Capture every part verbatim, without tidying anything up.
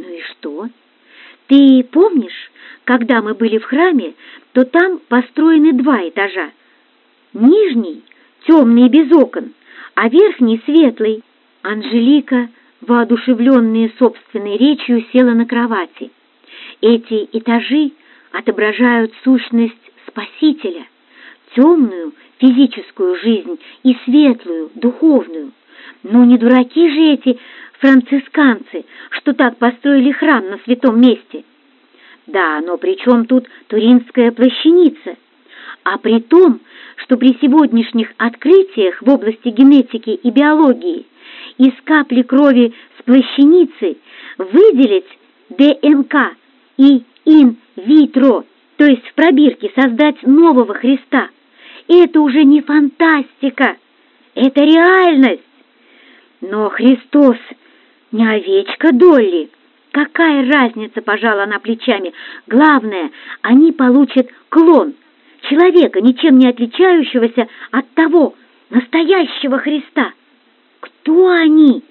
и что? Ты помнишь, когда мы были в храме, то там построены два этажа. Нижний темный и без окон, а верхний светлый. Анжелика, воодушевленная собственной речью, села на кровати. Эти этажи отображают сущность Спасителя, темную физическую жизнь и светлую духовную. Ну не дураки же эти францисканцы, что так построили храм на святом месте. Да, но при чем тут Туринская плащаница? А при том, что при сегодняшних открытиях в области генетики и биологии из капли крови с плащаницы выделить ДНК и ин-витро, то есть в пробирке создать нового Христа, это уже не фантастика, это реальность. Но Христос не овечка Долли. Какая разница, пожала она плечами. Главное, они получат клон, человека, ничем не отличающегося от того настоящего Христа. Кто они?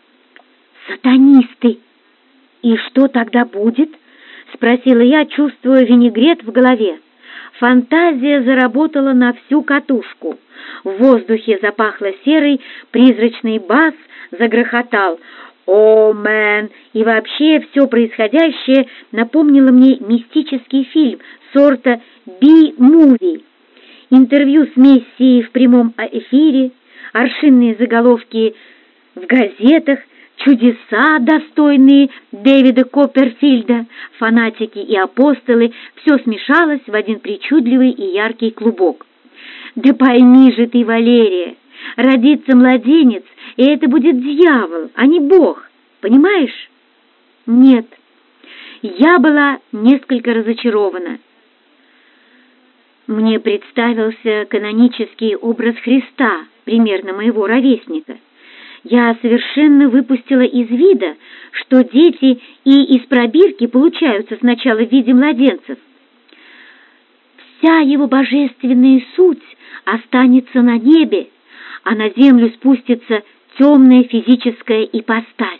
Сатанисты. И что тогда будет? Спросила я, чувствуя винегрет в голове. Фантазия заработала на всю катушку. В воздухе запахло серой, призрачный бас загрохотал. «О, мэн!» И вообще все происходящее напомнило мне мистический фильм сорта би-муви. Интервью с Мессией в прямом эфире, аршинные заголовки в газетах, чудеса, достойные Дэвида Копперфильда, фанатики и апостолы, все смешалось в один причудливый и яркий клубок. Да пойми же ты, Валерия, родится младенец, и это будет дьявол, а не Бог, понимаешь? Нет, я была несколько разочарована. Мне представился канонический образ Христа, примерно моего ровесника. Я совершенно выпустила из вида, что дети и из пробирки получаются сначала в виде младенцев. Вся его божественная суть останется на небе, а на землю спустится темная физическая ипостась.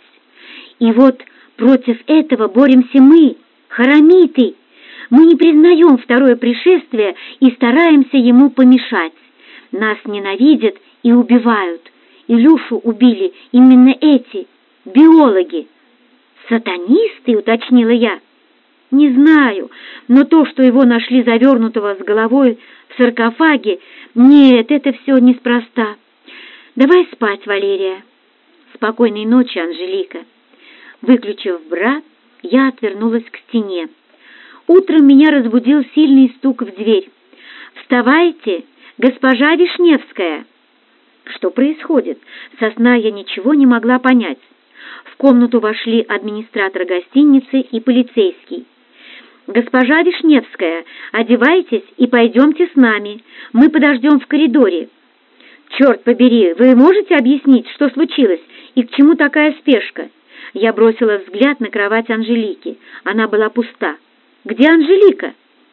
И вот против этого боремся мы, харамиты. Мы не признаем второе пришествие и стараемся ему помешать. Нас ненавидят и убивают. Илюшу убили именно эти, биологи. «Сатанисты?» — уточнила я. «Не знаю, но то, что его нашли завернутого с головой в саркофаге, нет, это все неспроста. Давай спать, Валерия». «Спокойной ночи, Анжелика». Выключив бра, я отвернулась к стене. Утром меня разбудил сильный стук в дверь. «Вставайте, госпожа Вишневская!» Что происходит? Со сна я ничего не могла понять. В комнату вошли администратор гостиницы и полицейский. «Госпожа Вишневская, одевайтесь и пойдемте с нами. Мы подождем в коридоре». «Черт побери, вы можете объяснить, что случилось и к чему такая спешка?» Я бросила взгляд на кровать Анжелики. Она была пуста. «Где Анжелика?»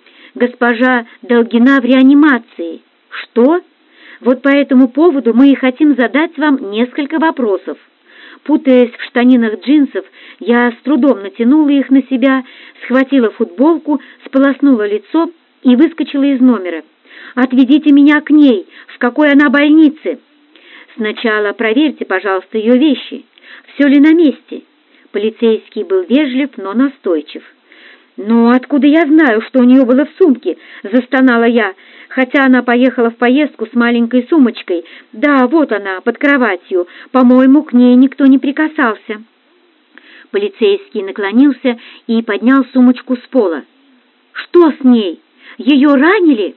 «Госпожа Долгина в реанимации». «Что?» «Вот по этому поводу мы и хотим задать вам несколько вопросов». Путаясь в штанинах джинсов, я с трудом натянула их на себя, схватила футболку, сполоснула лицо и выскочила из номера. «Отведите меня к ней. В какой она больнице?» «Сначала проверьте, пожалуйста, ее вещи. Все ли на месте?» Полицейский был вежлив, но настойчив. «Ну, откуда я знаю, что у нее было в сумке?» — застонала я, хотя она поехала в поездку с маленькой сумочкой. «Да, вот она, под кроватью. По-моему, к ней никто не прикасался». Полицейский наклонился и поднял сумочку с пола. «Что с ней? Ее ранили?»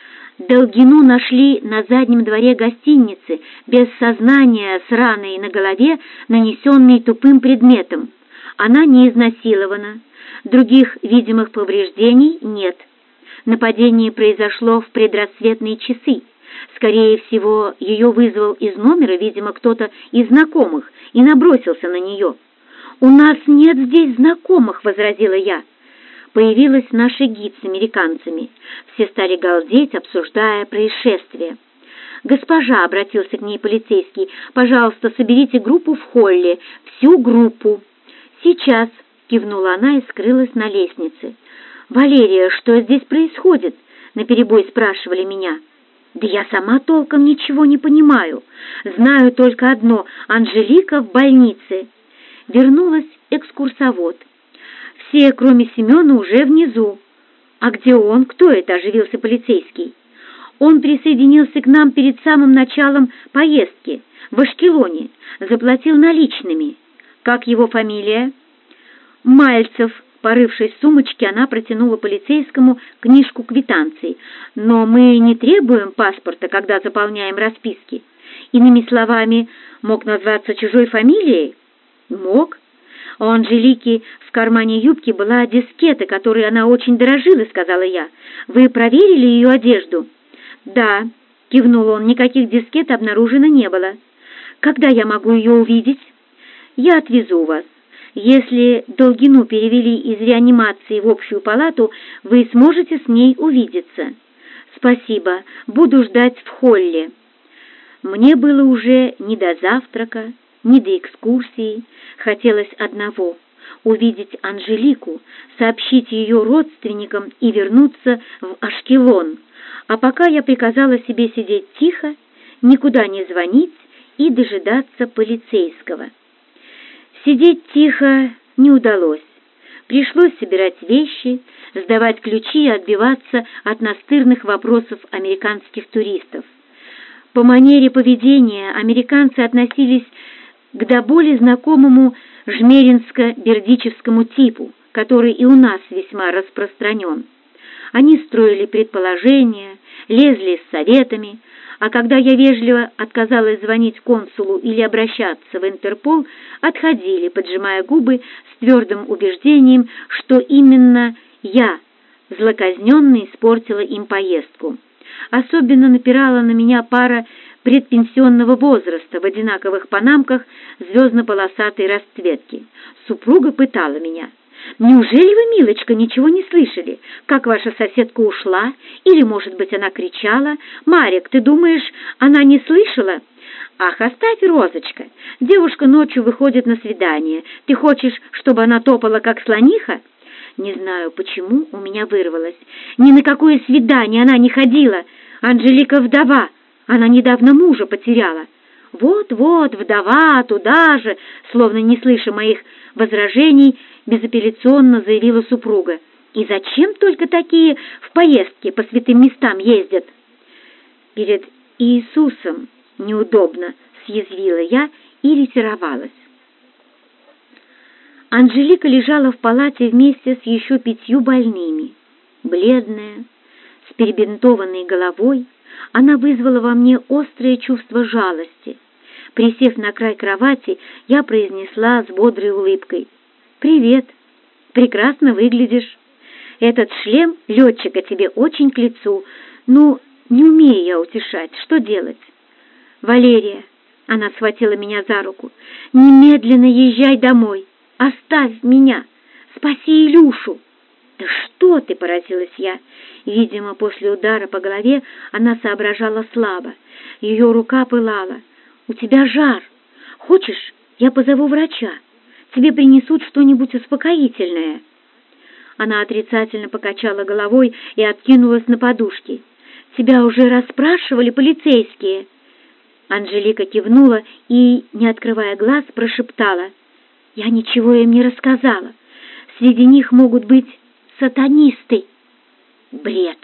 Долгину нашли на заднем дворе гостиницы, без сознания, с раной на голове, нанесенной тупым предметом. Она не изнасилована. Других видимых повреждений нет. Нападение произошло в предрассветные часы. Скорее всего, ее вызвал из номера, видимо, кто-то из знакомых, и набросился на нее. «У нас нет здесь знакомых», — возразила я. Появилась наша гид с американцами. Все стали галдеть, обсуждая происшествие. «Госпожа», — обратился к ней полицейский, — «пожалуйста, соберите группу в холле, всю группу». «Сейчас». — кивнула она и скрылась на лестнице. «Валерия, что здесь происходит?» — наперебой спрашивали меня. «Да я сама толком ничего не понимаю. Знаю только одно — Анжелика в больнице». Вернулась экскурсовод. «Все, кроме Семена, уже внизу». «А где он? Кто это?» — оживился полицейский. «Он присоединился к нам перед самым началом поездки в Ашкелоне, заплатил наличными». «Как его фамилия?» «Мальцев». Порывшись в сумочке, она протянула полицейскому книжку квитанций. «Но мы не требуем паспорта, когда заполняем расписки». Иными словами, мог назваться чужой фамилией? Мог. У Анжелики в кармане юбки была дискета, которой она очень дорожила, сказала я. «Вы проверили ее одежду?» «Да», — кивнул он, — «никаких дискет обнаружено не было». «Когда я могу ее увидеть?» «Я отвезу вас. Если Долгину перевели из реанимации в общую палату, вы сможете с ней увидеться». «Спасибо. Буду ждать в холле». Мне было уже не до завтрака, ни до экскурсии. Хотелось одного — увидеть Анжелику, сообщить ее родственникам и вернуться в Ашкелон. А пока я приказала себе сидеть тихо, никуда не звонить и дожидаться полицейского. Сидеть тихо не удалось. Пришлось собирать вещи, сдавать ключи и отбиваться от настырных вопросов американских туристов. По манере поведения американцы относились к до боли знакомому жмеринско-бердичевскому типу, который и у нас весьма распространен. Они строили предположения, лезли с советами, а когда я вежливо отказалась звонить консулу или обращаться в Интерпол, отходили, поджимая губы с твердым убеждением, что именно я, злоказненно, испортила им поездку. Особенно напирала на меня пара предпенсионного возраста в одинаковых панамках звездно-полосатой расцветки. Супруга пытала меня. «Неужели вы, милочка, ничего не слышали? Как ваша соседка ушла? Или, может быть, она кричала? Марик, ты думаешь, она не слышала?» «Ах, оставь, Розочка. Девушка ночью выходит на свидание. Ты хочешь, чтобы она топала, как слониха?» Не знаю, почему у меня вырвалось. Ни на какое свидание она не ходила. Анжелика вдова. Она недавно мужа потеряла. «Вот-вот, вдова, туда же!» Словно не слыша моих возражений, безапелляционно заявила супруга. «И зачем только такие в поездки по святым местам ездят?» «Перед Иисусом неудобно», — съязвила я и ретировалась. Анжелика лежала в палате вместе с еще пятью больными. Бледная, с перебинтованной головой, она вызвала во мне острое чувство жалости. Присев на край кровати, я произнесла с бодрой улыбкой: «Привет, прекрасно выглядишь. Этот шлем летчика тебе очень к лицу. Ну, не умею я утешать, что делать?» «Валерия», — она схватила меня за руку, — «немедленно езжай домой. Оставь меня! Спаси Илюшу!» «Да что ты!» — поразилась я. Видимо, после удара по голове она соображала слабо. Ее рука пылала. «У тебя жар. Хочешь, я позову врача? Тебе принесут что-нибудь успокоительное». Она отрицательно покачала головой и откинулась на подушки. «Тебя уже расспрашивали полицейские?» Анжелика кивнула и, не открывая глаз, прошептала: «Я ничего им не рассказала. Среди них могут быть сатанисты». Бред.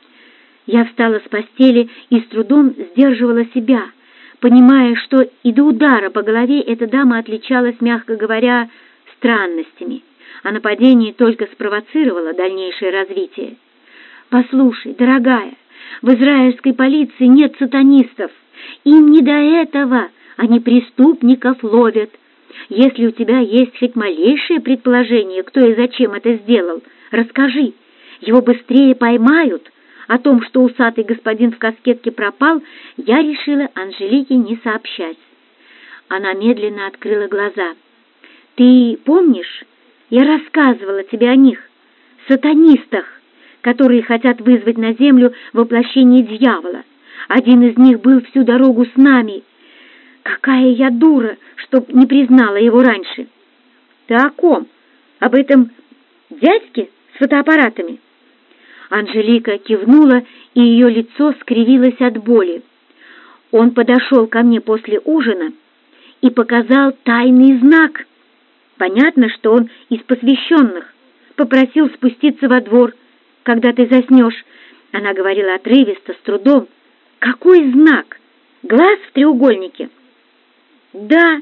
Я встала с постели и с трудом сдерживала себя, понимая, что и до удара по голове эта дама отличалась, мягко говоря, странностями, а нападение только спровоцировало дальнейшее развитие. «Послушай, дорогая, в израильской полиции нет сатанистов. Им не до этого. Они преступников ловят. Если у тебя есть хоть малейшее предположение, кто и зачем это сделал, расскажи. Его быстрее поймают». О том, что усатый господин в каскетке пропал, я решила Анжелике не сообщать. Она медленно открыла глаза. «Ты помнишь, я рассказывала тебе о них, сатанистах, которые хотят вызвать на землю воплощение дьявола. Один из них был всю дорогу с нами. Какая я дура, чтоб не признала его раньше!» «Ты о ком?» об этом дядьке с фотоаппаратами?» Анжелика кивнула, и ее лицо скривилось от боли. «Он подошел ко мне после ужина и показал тайный знак. Понятно, что он из посвященных. Попросил спуститься во двор, когда ты заснешь». Она говорила отрывисто, с трудом. «Какой знак? Глаз в треугольнике?» «Да».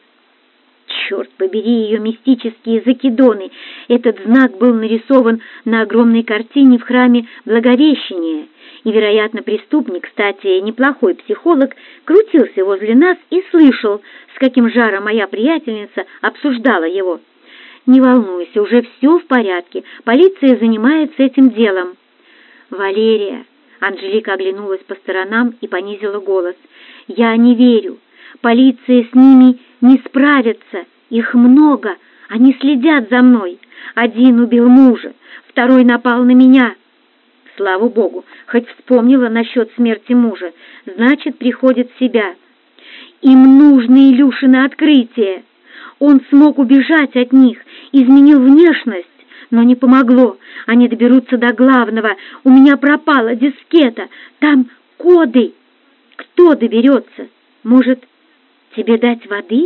Черт побери ее мистические закидоны! Этот знак был нарисован на огромной картине в храме Благовещения, и, вероятно, преступник, кстати, неплохой психолог, крутился возле нас и слышал, с каким жаром моя приятельница обсуждала его. «Не волнуйся, уже все в порядке, полиция занимается этим делом». «Валерия», — Анжелика оглянулась по сторонам и понизила голос, — «я не верю. Полиция с ними не справится. Их много. Они следят за мной. Один убил мужа, второй напал на меня». Слава богу, хоть вспомнила насчет смерти мужа. Значит, приходит в себя. Им нужно Илюшино открытие. Он смог убежать от них, изменил внешность, но не помогло. Они доберутся до главного. У меня пропала дискета. Там коды. Кто доберется? Может, тебе дать воды?»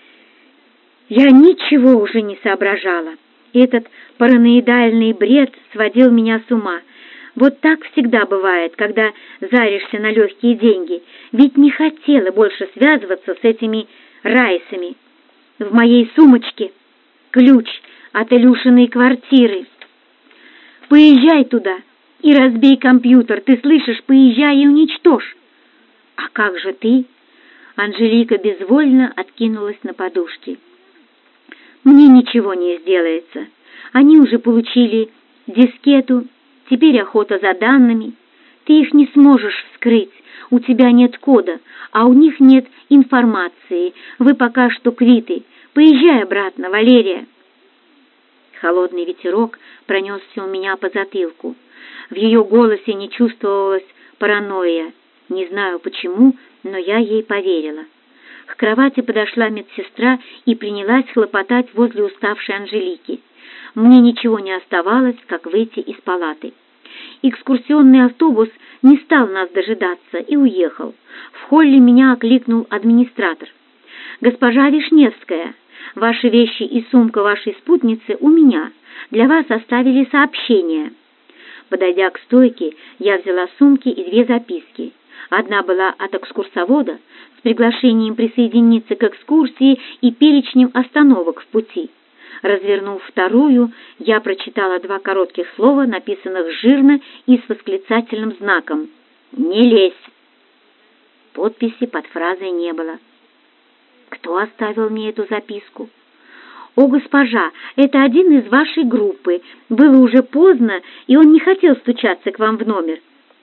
Я ничего уже не соображала. Этот параноидальный бред сводил меня с ума. Вот так всегда бывает, когда заришься на легкие деньги. Ведь не хотела больше связываться с этими райсами. В моей сумочке ключ от Илюшиной квартиры. «Поезжай туда и разбей компьютер. Ты слышишь? Поезжай и уничтожь». «А как же ты?» Анжелика безвольно откинулась на подушки. «Мне ничего не сделается. Они уже получили дискету, теперь охота за данными. Ты их не сможешь вскрыть, у тебя нет кода, а у них нет информации. Вы пока что квиты. Поезжай обратно, Валерия». Холодный ветерок пронесся у меня по затылку. В ее голосе не чувствовалась паранойя. Не знаю почему, но я ей поверила. К кровати подошла медсестра и принялась хлопотать возле уставшей Анжелики. Мне ничего не оставалось, как выйти из палаты. Экскурсионный автобус не стал нас дожидаться и уехал. В холле меня окликнул администратор. «Госпожа Вишневская, ваши вещи и сумка вашей спутницы у меня. Для вас оставили сообщение». Подойдя к стойке, я взяла сумки и две записки. Одна была от экскурсовода с приглашением присоединиться к экскурсии и перечнем остановок в пути. Развернув вторую, я прочитала два коротких слова, написанных жирно и с восклицательным знаком «Не лезь». Подписи под фразой не было. Кто оставил мне эту записку? «О, госпожа, это один из вашей группы. Было уже поздно, и он не хотел стучаться к вам в номер».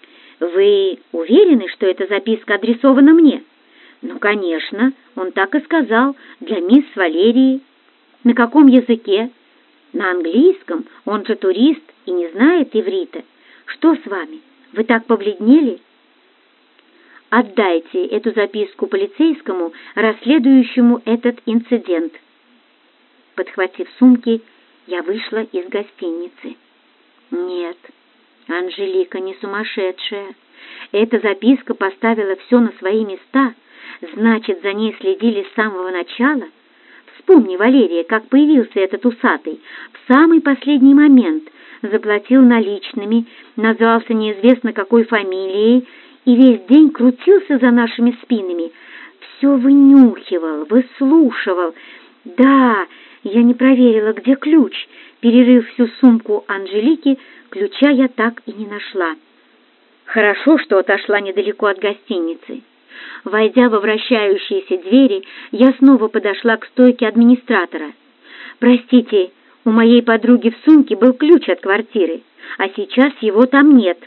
«Вы уверены, что эта записка адресована мне?» «Ну, конечно, он так и сказал, для мисс Валерии». «На каком языке?» «На английском, он же турист и не знает иврита. Что с вами? Вы так побледнели?» «Отдайте эту записку полицейскому, расследующему этот инцидент». Подхватив сумки, я вышла из гостиницы. Нет, Анжелика не сумасшедшая. Эта записка поставила все на свои места. Значит, за ней следили с самого начала. Вспомни, Валерия, как появился этот усатый. В самый последний момент заплатил наличными, назвался неизвестно какой фамилией и весь день крутился за нашими спинами. Все вынюхивал, выслушивал. Да, я не проверила, где ключ. Перерыв всю сумку Анжелики, ключа я так и не нашла. Хорошо, что отошла недалеко от гостиницы. Войдя во вращающиеся двери, я снова подошла к стойке администратора. «Простите, у моей подруги в сумке был ключ от квартиры, а сейчас его там нет.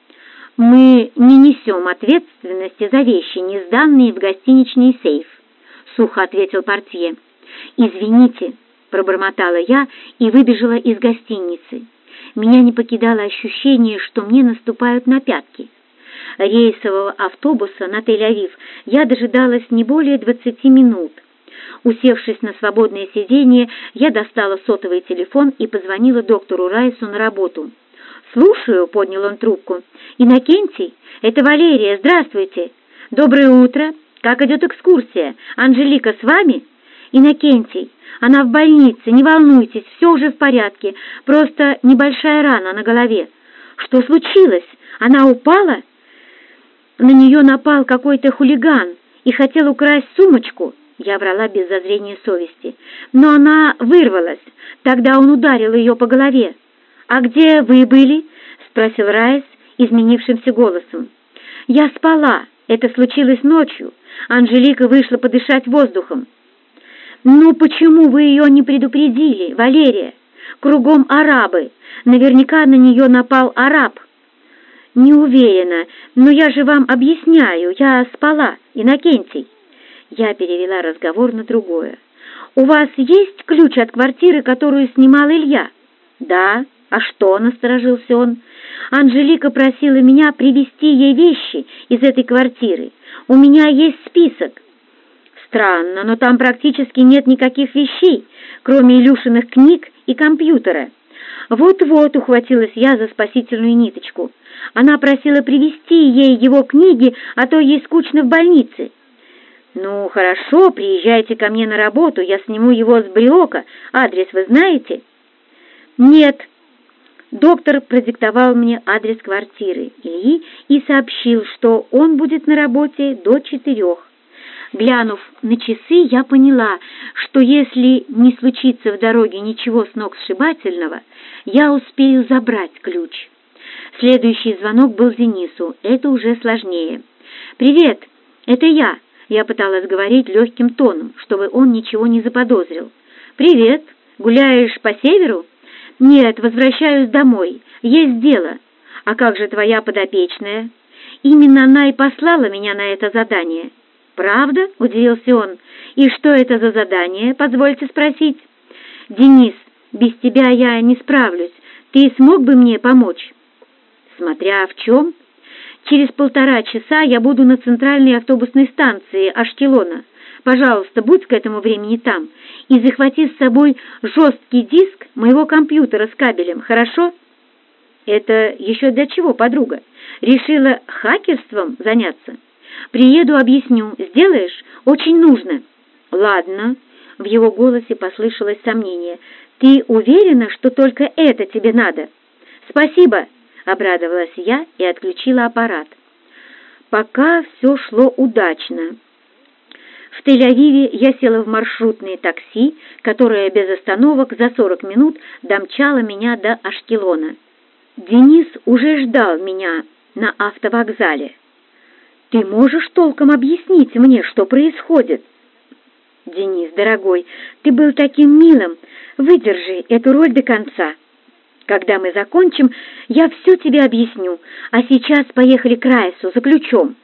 Мы не несем ответственности за вещи, не сданные в гостиничный сейф», — сухо ответил портье. «Извините», — пробормотала я и выбежала из гостиницы. Меня не покидало ощущение, что мне наступают на пятки. Рейсового автобуса на Тель-Авив я дожидалась не более двадцати минут. Усевшись на свободное сиденье, я достала сотовый телефон и позвонила доктору Райсу на работу. «Слушаю», — поднял он трубку. «Иннокентий? Это Валерия. Здравствуйте». «Доброе утро. Как идет экскурсия? Анжелика с вами?» «Иннокентий, она в больнице, не волнуйтесь, все уже в порядке, просто небольшая рана на голове». «Что случилось? Она упала?» «На нее напал какой-то хулиган и хотел украсть сумочку». Я врала без зазрения совести. «Но она вырвалась. Тогда он ударил ее по голове». «А где вы были?» — спросил Райс изменившимся голосом. «Я спала. Это случилось ночью. Анжелика вышла подышать воздухом». «Ну почему вы ее не предупредили, Валерия? Кругом арабы. Наверняка на нее напал араб». «Не уверена, но я же вам объясняю. Я спала, Иннокентий». Я перевела разговор на другое. «У вас есть ключ от квартиры, которую снимал Илья?» «Да. А что?» — насторожился он. «Анжелика просила меня привезти ей вещи из этой квартиры. У меня есть список». «Странно, но там практически нет никаких вещей, кроме Илюшиных книг и компьютера». «Вот-вот», — ухватилась я за спасительную ниточку. «Она просила привезти ей его книги, а то ей скучно в больнице». «Ну, хорошо, приезжайте ко мне на работу, я сниму его с Бриока. Адрес вы знаете?» «Нет». Доктор продиктовал мне адрес квартиры Ильи и сообщил, что он будет на работе до четырех. Глянув на часы, я поняла, что если не случится в дороге ничего сногсшибательного, я успею забрать ключ. Следующий звонок был Денису. Это уже сложнее. «Привет, это я». Я пыталась говорить легким тоном, чтобы он ничего не заподозрил. «Привет. Гуляешь по северу?» «Нет, возвращаюсь домой. Есть дело. А как же твоя подопечная?» «Именно она и послала меня на это задание». «Правда?» — удивился он. «И что это за задание, позвольте спросить?» «Денис, без тебя я не справлюсь. Ты смог бы мне помочь?» «Смотря в чем. Через полтора часа я буду на центральной автобусной станции Ашкелона. Пожалуйста, будь к этому времени там и захвати с собой жесткий диск моего компьютера с кабелем, хорошо?» «Это еще для чего, подруга? Решила хакерством заняться?» «Приеду, объясню. Сделаешь? Очень нужно». «Ладно». В его голосе послышалось сомнение. «Ты уверена, что только это тебе надо?» «Спасибо», — обрадовалась я и отключила аппарат. Пока все шло удачно. В Тель-Авиве я села в маршрутное такси, которое без остановок за сорок минут домчало меня до Ашкелона. Денис уже ждал меня на автовокзале. «Ты можешь толком объяснить мне, что происходит?» «Денис, дорогой, ты был таким милым. Выдержи эту роль до конца. Когда мы закончим, я все тебе объясню. А сейчас поехали к Райсу за ключом».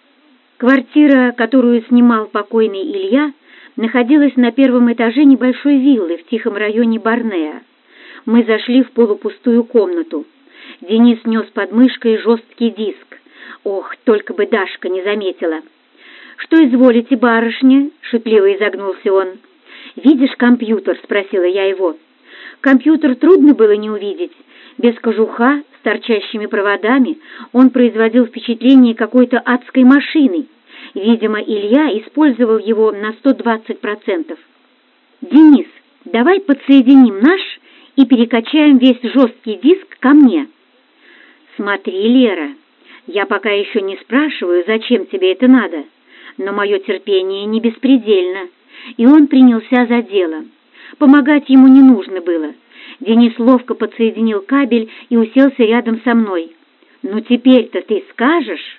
Квартира, которую снимал покойный Илья, находилась на первом этаже небольшой виллы в тихом районе Барнеа. Мы зашли в полупустую комнату. Денис нес под мышкой жесткий диск. Ох, только бы Дашка не заметила. «Что изволите, барышня?» — шутливо изогнулся он. «Видишь компьютер?» — спросила я его. Компьютер трудно было не увидеть. Без кожуха, с торчащими проводами, он производил впечатление какой-то адской машины. Видимо, Илья использовал его на сто двадцать процентов. «Денис, давай подсоединим наш и перекачаем весь жесткий диск ко мне». «Смотри, Лера, я пока еще не спрашиваю, зачем тебе это надо, но мое терпение не беспредельно». И он принялся за дело. Помогать ему не нужно было. Денис ловко подсоединил кабель и уселся рядом со мной. «Ну теперь-то ты скажешь?»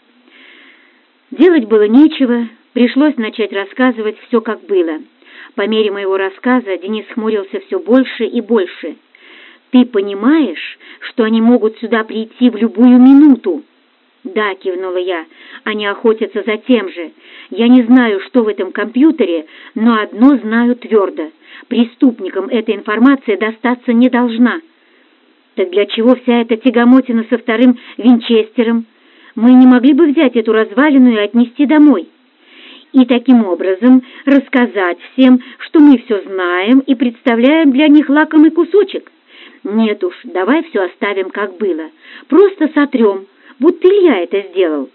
Делать было нечего, пришлось начать рассказывать все, как было. По мере моего рассказа Денис хмурился все больше и больше. «Ты понимаешь, что они могут сюда прийти в любую минуту?» «Да», — кивнула я, — «они охотятся за тем же. Я не знаю, что в этом компьютере, но одно знаю твердо. Преступникам эта информация достаться не должна». «Так для чего вся эта тягомотина со вторым Винчестером? Мы не могли бы взять эту развалину и отнести домой?» и таким образом рассказать всем, что мы все знаем и представляем для них лакомый кусочек? Нет уж, давай все оставим, как было. Просто сотрем, будто Илья это сделал.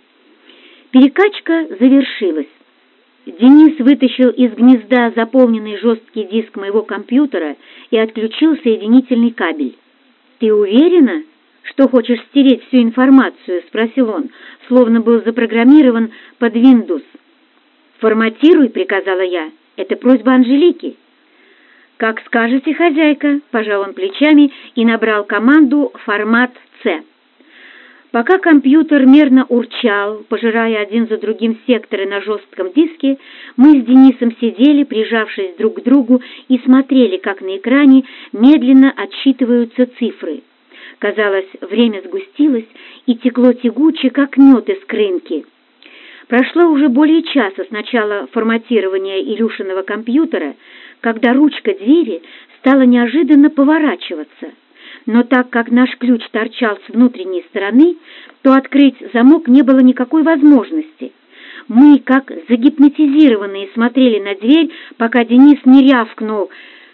Перекачка завершилась. Денис вытащил из гнезда заполненный жесткий диск моего компьютера и отключил соединительный кабель. «Ты уверена, что хочешь стереть всю информацию?» — спросил он, словно был запрограммирован под Windows. «Форматируй», — приказала я. «Это просьба Анжелики». «Как скажете, хозяйка», — пожал он плечами и набрал команду «Формат С». Пока компьютер мерно урчал, пожирая один за другим секторы на жестком диске, мы с Денисом сидели, прижавшись друг к другу, и смотрели, как на экране медленно отсчитываются цифры. Казалось, время сгустилось и текло тягуче, как мед из крынки. Прошло уже более часа с начала форматирования Илюшиного компьютера, когда ручка двери стала неожиданно поворачиваться. Но так как наш ключ торчал с внутренней стороны, то открыть замок не было никакой возможности. Мы, как загипнотизированные, смотрели на дверь, пока Денис не рявкнул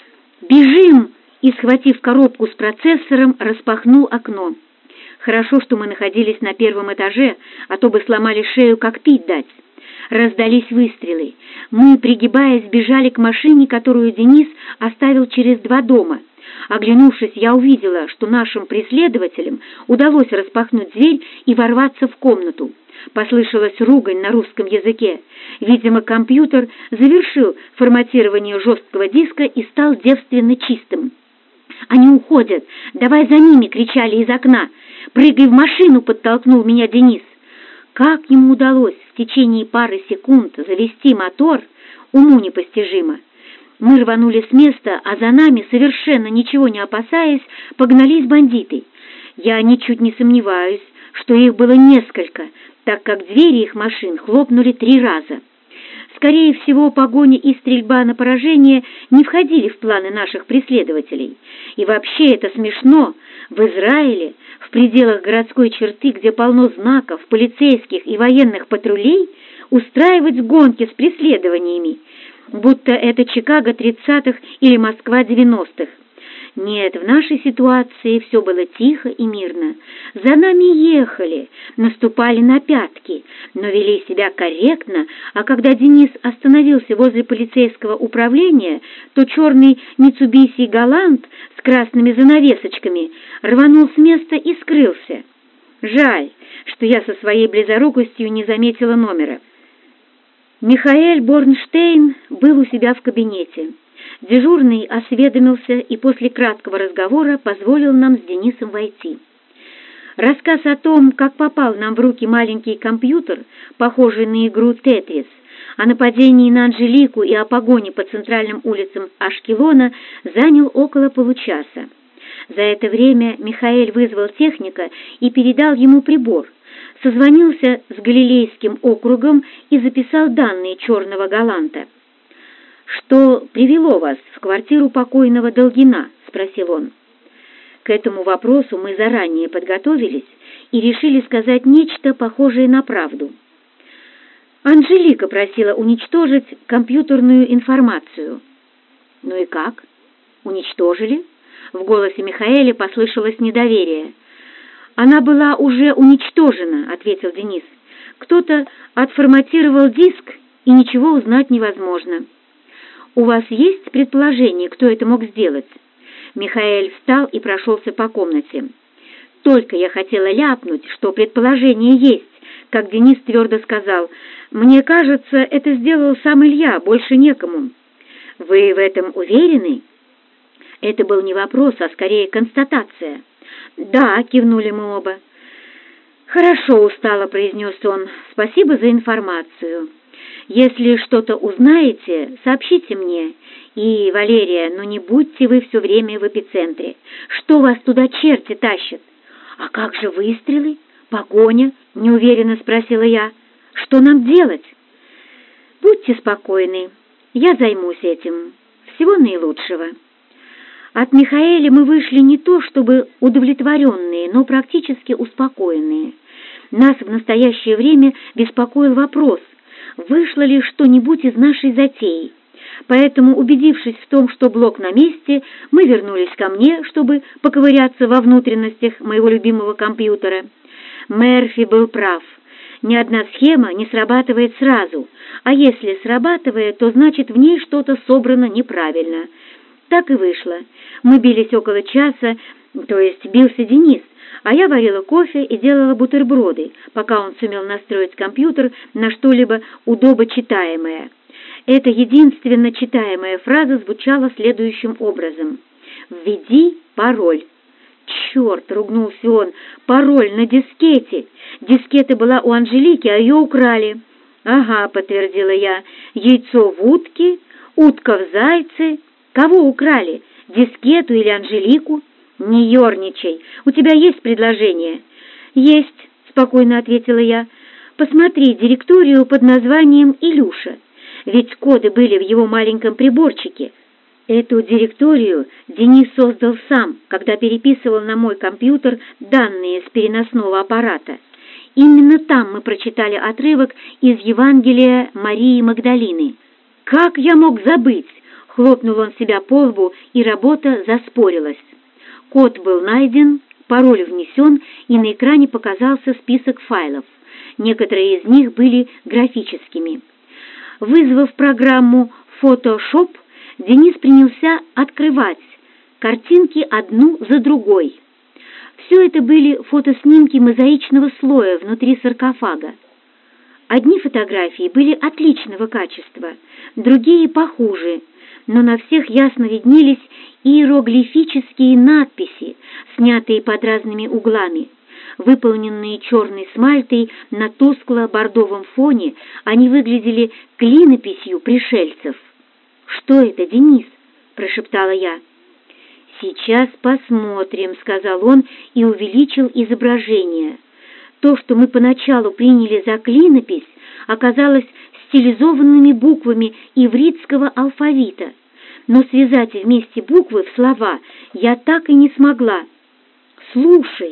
«Бежим!» и, схватив коробку с процессором, распахнул окно. Хорошо, что мы находились на первом этаже, а то бы сломали шею, как пить дать. Раздались выстрелы. Мы, пригибаясь, бежали к машине, которую Денис оставил через два дома. Оглянувшись, я увидела, что нашим преследователям удалось распахнуть дверь и ворваться в комнату. Послышалась ругань на русском языке. Видимо, компьютер завершил форматирование жесткого диска и стал девственно чистым. «Они уходят! Давай за ними!» — кричали из окна. «Прыгай в машину!» — подтолкнул меня Денис. Как ему удалось в течение пары секунд завести мотор, уму непостижимо. Мы рванули с места, а за нами, совершенно ничего не опасаясь, погнались бандиты. Я ничуть не сомневаюсь, что их было несколько, так как двери их машин хлопнули три раза. Скорее всего, погоня и стрельба на поражение не входили в планы наших преследователей. И вообще это смешно. В Израиле, в пределах городской черты, где полно знаков, полицейских и военных патрулей, устраивать гонки с преследованиями, будто это Чикаго тридцатых или Москва девяностых. Нет, в нашей ситуации все было тихо и мирно. За нами ехали, наступали на пятки, но вели себя корректно, а когда Денис остановился возле полицейского управления, то черный Mitsubishi Galant с красными занавесочками рванул с места и скрылся. Жаль, что я со своей близорукостью не заметила номера. Михаэль Борнштейн был у себя в кабинете. Дежурный осведомился и после краткого разговора позволил нам с Денисом войти. Рассказ о том, как попал нам в руки маленький компьютер, похожий на игру «Тетрис», о нападении на Анжелику и о погоне по центральным улицам Ашкелона, занял около получаса. За это время Михаэль вызвал техника и передал ему прибор, созвонился с Галилейским округом и записал данные черного Галанта. «Что привело вас в квартиру покойного Долгина?» — спросил он. К этому вопросу мы заранее подготовились и решили сказать нечто похожее на правду. Анжелика просила уничтожить компьютерную информацию. «Ну и как? Уничтожили?» В голосе Михаэля послышалось недоверие. «Она была уже уничтожена», — ответил Денис. «Кто-то отформатировал диск, и ничего узнать невозможно». «У вас есть предположение, кто это мог сделать?» Михаэль встал и прошелся по комнате. Только я хотела ляпнуть, что предположение есть, как Денис твердо сказал: «Мне кажется, это сделал сам Илья, больше некому». «Вы в этом уверены?» Это был не вопрос, а скорее констатация. «Да», — кивнули мы оба. «Хорошо», — устало произнес он. «Спасибо за информацию. Если что-то узнаете, сообщите мне. И, Валерия, ну не будьте вы все время в эпицентре. Что вас туда черти тащат?» «А как же выстрелы? Погоня?» — неуверенно спросила я. «Что нам делать?» «Будьте спокойны. Я займусь этим. Всего наилучшего». От Михаэля мы вышли не то чтобы удовлетворенные, но практически успокоенные. Нас в настоящее время беспокоил вопрос, вышло ли что-нибудь из нашей затеи. Поэтому, убедившись в том, что блок на месте, мы вернулись ко мне, чтобы поковыряться во внутренностях моего любимого компьютера. Мерфи был прав. Ни одна схема не срабатывает сразу, а если срабатывает, то значит в ней что-то собрано неправильно. Так и вышло. Мы бились около часа, то есть бился Денис, а я варила кофе и делала бутерброды, пока он сумел настроить компьютер на что-либо удобочитаемое. Эта единственно читаемая фраза звучала следующим образом: «Введи пароль». «Черт!» — ругнулся он. «Пароль на дискете! Дискета была у Анжелики, а ее украли». «Ага», — подтвердила я. «Яйцо в утке, утка в зайце. Кого украли? Дискету или Анжелику?» «Не ерничай. У тебя есть предложение?» «Есть», — спокойно ответила я. «Посмотри директорию под названием «Илюша». Ведь коды были в его маленьком приборчике. Эту директорию Денис создал сам, когда переписывал на мой компьютер данные с переносного аппарата. Именно там мы прочитали отрывок из Евангелия Марии Магдалины. «Как я мог забыть?» — хлопнул он себя по лбу, и работа заспорилась. Код был найден, пароль внесен, и на экране показался список файлов. Некоторые из них были графическими. Вызвав программу Photoshop, Денис принялся открывать картинки одну за другой. Все это были фотоснимки мозаичного слоя внутри саркофага. Одни фотографии были отличного качества, другие похуже, но на всех ясно виднелись иероглифические надписи, снятые под разными углами. Выполненные черной смальтой на тускло-бордовом фоне, они выглядели клинописью пришельцев. «Что это, Денис?» — прошептала я. «Сейчас посмотрим», — сказал он и увеличил изображение. То, что мы поначалу приняли за клинопись, оказалось стилизованными буквами ивритского алфавита, но связать вместе буквы в слова я так и не смогла. «Слушай,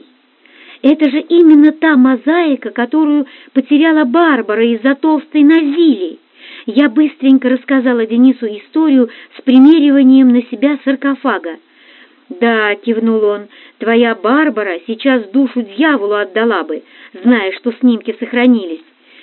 это же именно та мозаика, которую потеряла Барбара из-за толстой Назили». Я быстренько рассказала Денису историю с примериванием на себя саркофага. «Да», — кивнул он, — «твоя Барбара сейчас душу дьяволу отдала бы, зная, что снимки сохранились.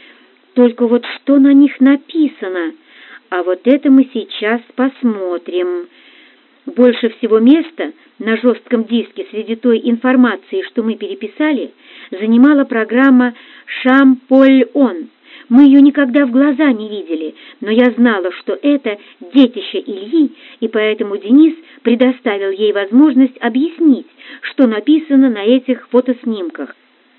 Только вот что на них написано? А вот это мы сейчас посмотрим». Больше всего места на жестком диске среди той информации, что мы переписали, занимала программа «Шампольон». Мы ее никогда в глаза не видели, но я знала, что это детище Ильи, и поэтому Денис предоставил ей возможность объяснить, что написано на этих фотоснимках.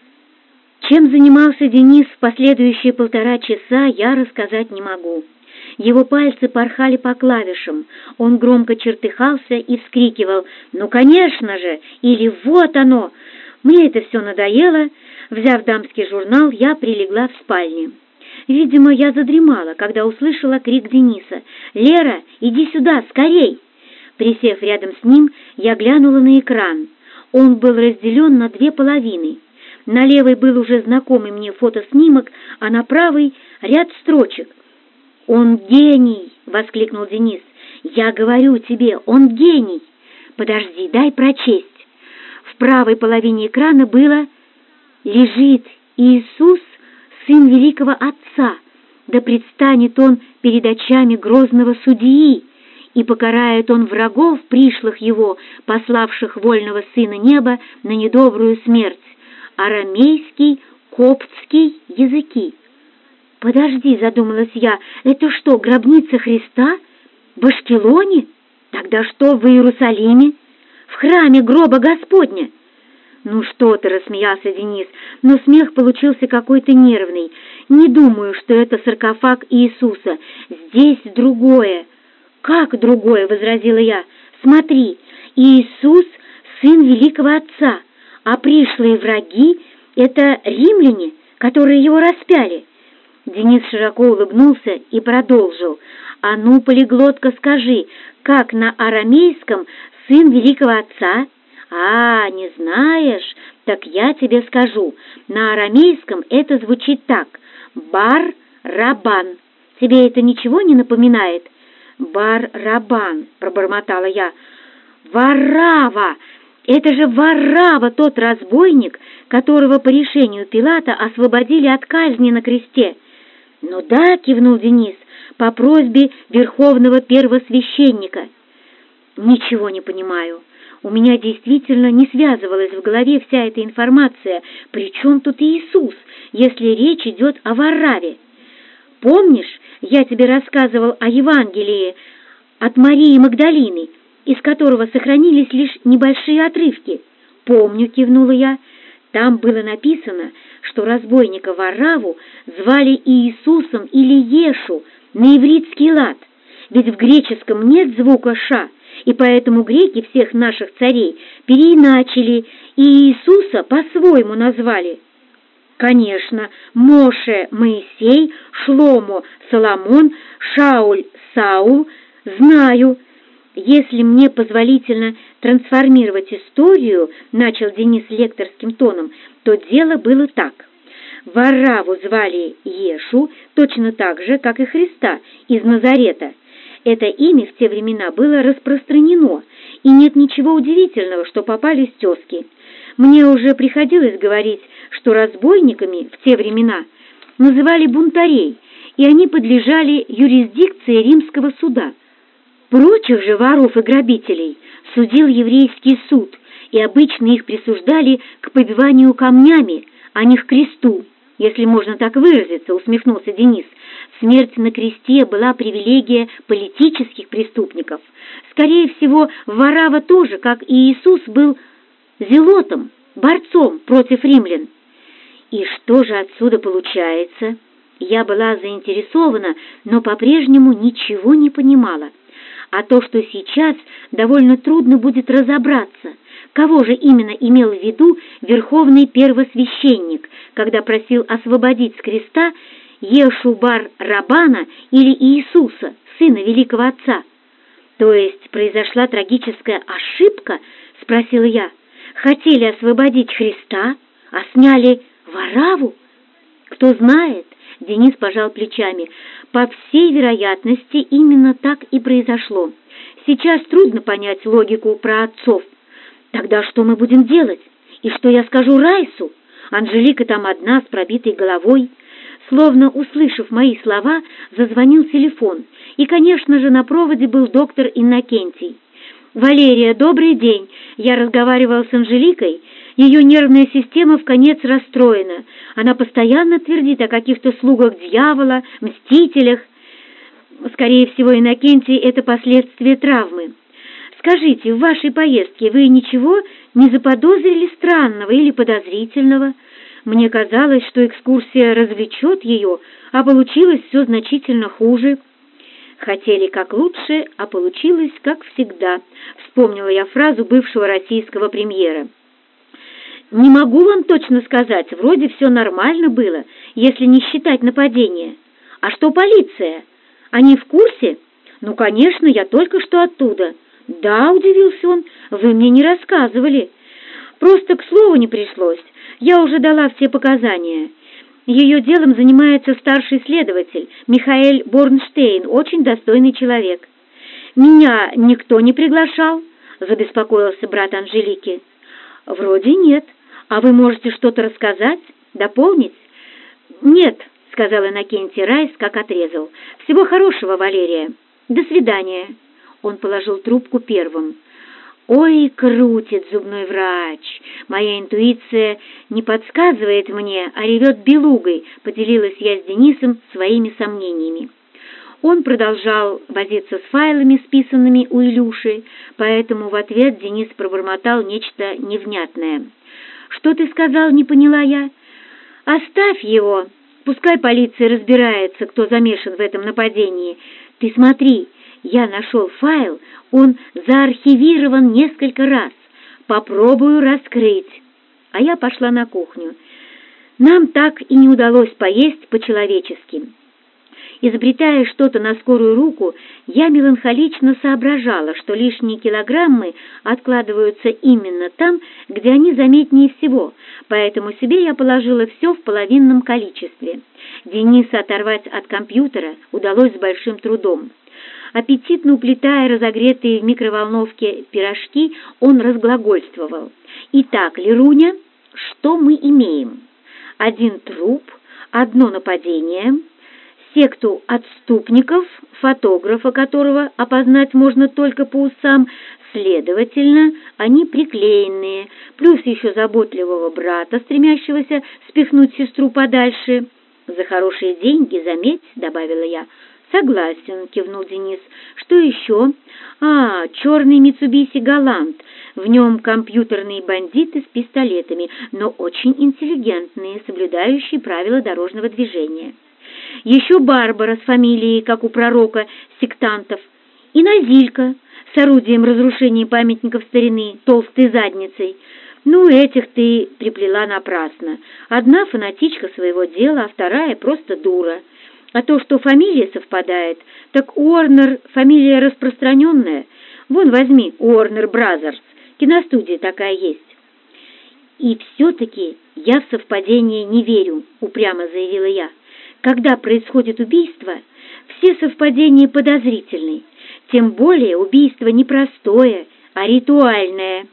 Чем занимался Денис в последующие полтора часа, я рассказать не могу. Его пальцы порхали по клавишам, он громко чертыхался и вскрикивал: «Ну, конечно же!» или «Вот оно!». Мне это все надоело. Взяв дамский журнал, я прилегла в спальне. Видимо, я задремала, когда услышала крик Дениса: «Лера, иди сюда, скорей!». Присев рядом с ним, я глянула на экран. Он был разделен на две половины. На левой был уже знакомый мне фотоснимок, а на правой — ряд строчек. «Он гений!» — воскликнул Денис. «Я говорю тебе, он гений!» «Подожди, дай прочесть». В правой половине экрана было: «Лежит Иисус, Сын великого Отца, да предстанет Он перед очами грозного судьи, и покарает Он врагов, пришлых Его, пославших вольного Сына Неба на недобрую смерть». Арамейский, коптский языки. «Подожди», — задумалась я, — «это что, гробница Христа? В Ашкелоне? Тогда что в Иерусалиме? В храме гроба Господня?» «Ну что ты», — рассмеялся Денис, но смех получился какой-то нервный. «Не думаю, что это саркофаг Иисуса. Здесь другое». «Как другое?» — возразила я. «Смотри, Иисус — Сын великого Отца, а пришлые враги — это римляне, которые его распяли». Денис широко улыбнулся и продолжил: «А ну, полиглотка, скажи, как на арамейском Сын великого Отца?» «А, не знаешь? Так я тебе скажу. На арамейском это звучит так: Бар Рабан. Тебе это ничего не напоминает?» «Бар-Рабан», — пробормотала я. «Варрава! Это же Варрава, тот разбойник, которого по решению Пилата освободили от казни на кресте». «Ну да», — кивнул Денис, — «по просьбе верховного первосвященника». «Ничего не понимаю. У меня действительно не связывалась в голове вся эта информация. При чем тут Иисус, если речь идет о Варраве? Помнишь, я тебе рассказывал о Евангелии от Марии Магдалины, из которого сохранились лишь небольшие отрывки?» «Помню», — кивнула я. «Там было написано, что разбойника Варраву звали Иисусом или Ешу на ивритский лад, ведь в греческом нет звука «ша», и поэтому греки всех наших царей переиначили и Иисуса по-своему назвали». «Конечно, Моше, Моисей, Шломо, Соломон, Шауль, Саул. Знаю. Если мне позволительно трансформировать историю, — начал Денис лекторским тоном, — то дело было так. Варраву звали Ешу, точно так же, как и Христа из Назарета. Это имя в те времена было распространено, и нет ничего удивительного, что попались тезки. Мне уже приходилось говорить, что разбойниками в те времена называли бунтарей, и они подлежали юрисдикции римского суда. Прочих же воров и грабителей судил еврейский суд, и обычно их присуждали к побиванию камнями, а не к кресту, если можно так выразиться, — усмехнулся Денис. Смерть на кресте была привилегия политических преступников. Скорее всего, Варрава тоже, как и Иисус, был зелотом, борцом против римлян. И что же отсюда получается? Я была заинтересована, но по-прежнему ничего не понимала. А то, что сейчас довольно трудно будет разобраться, кого же именно имел в виду верховный первосвященник, когда просил освободить с креста Ешу бар-Рабана или Иисуса, сына великого отца. «То есть произошла трагическая ошибка?» — спросила я. «Хотели освободить Христа, а сняли Варраву?» «Кто знает?» — Денис пожал плечами. «По всей вероятности, именно так и произошло. Сейчас трудно понять логику праотцов. Тогда что мы будем делать? И что я скажу Райсу? Анжелика там одна, с пробитой головой». Словно услышав мои слова, зазвонил телефон, и, конечно же, на проводе был доктор Иннокентий. «Валерия, добрый день. Я разговаривал с Анжеликой. Ее нервная система вконец расстроена. Она постоянно твердит о каких-то слугах дьявола, мстителях. Скорее всего, Иннокентий — это последствия травмы. Скажите, в вашей поездке вы ничего не заподозрили странного или подозрительного? Мне казалось, что экскурсия развлечет ее, а получилось все значительно хуже». «Хотели как лучше, а получилось как всегда», — вспомнила я фразу бывшего российского премьера. «Не могу вам точно сказать, вроде все нормально было, если не считать нападения. А что полиция? Они в курсе?» «Ну, конечно, я только что оттуда». «Да», — удивился он, — «вы мне не рассказывали». «Просто к слову не пришлось. Я уже дала все показания. Ее делом занимается старший следователь Михаэль Борнштейн, очень достойный человек». «Меня никто не приглашал?» — забеспокоился брат Анжелики. «Вроде нет. А вы можете что-то рассказать, дополнить?» «Нет», — сказал Иннокентий Райс, как отрезал. «Всего хорошего, Валерия. До свидания». Он положил трубку первым. «Ой, крутит зубной врач. Моя интуиция не подсказывает мне, а ревет белугой», — поделилась я с Денисом своими сомнениями. Он продолжал возиться с файлами, списанными у Илюши, поэтому в ответ Денис пробормотал нечто невнятное. «Что ты сказал?» — не поняла я. «Оставь его. Пускай полиция разбирается, кто замешан в этом нападении. Ты смотри». Я нашел файл, он заархивирован несколько раз. Попробую раскрыть. А я пошла на кухню. Нам так и не удалось поесть по-человечески. Изобретая что-то на скорую руку, я меланхолично соображала, что лишние килограммы откладываются именно там, где они заметнее всего, поэтому себе я положила все в половинном количестве. Дениса оторвать от компьютера удалось с большим трудом. Аппетитно уплетая разогретые в микроволновке пирожки, он разглагольствовал. «Итак, Леруня, что мы имеем? Один труп, одно нападение, секту отступников, фотографа которого опознать можно только по усам, следовательно, они приклеенные, плюс еще заботливого брата, стремящегося спихнуть сестру подальше. За хорошие деньги, заметь», — добавила я. «Согласен», — кивнул Денис. «Что еще?» «А, черный Митсубиси Галант. В нем компьютерные бандиты с пистолетами, но очень интеллигентные, соблюдающие правила дорожного движения. Еще Барбара с фамилией, как у пророка, сектантов. И Назилька с орудием разрушения памятников старины, толстой задницей. Ну, этих ты приплела напрасно. Одна фанатичка своего дела, а вторая просто дура. А то, что фамилия совпадает, так Уорнер фамилия распространенная. Вон возьми Уорнер Бразерс, киностудия такая есть». «И все-таки я в совпадение не верю», — упрямо заявила я. «Когда происходит убийство, все совпадения подозрительны, тем более убийство не простое, а ритуальное.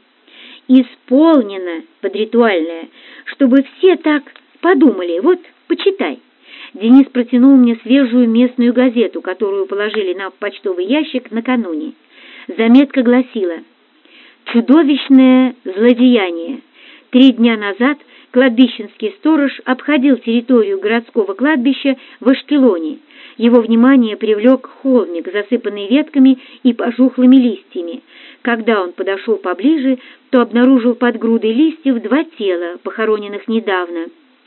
Исполнено под ритуальное, чтобы все так подумали. Вот, почитай». Денис протянул мне свежую местную газету, которую положили на почтовый ящик накануне. Заметка гласила: «Чудовищное злодеяние. Три дня назад кладбищенский сторож обходил территорию городского кладбища в Ашкелоне. Его внимание привлек холмик, засыпанный ветками и пожухлыми листьями. Когда он подошел поближе, то обнаружил под грудой листьев два тела, похороненных недавно.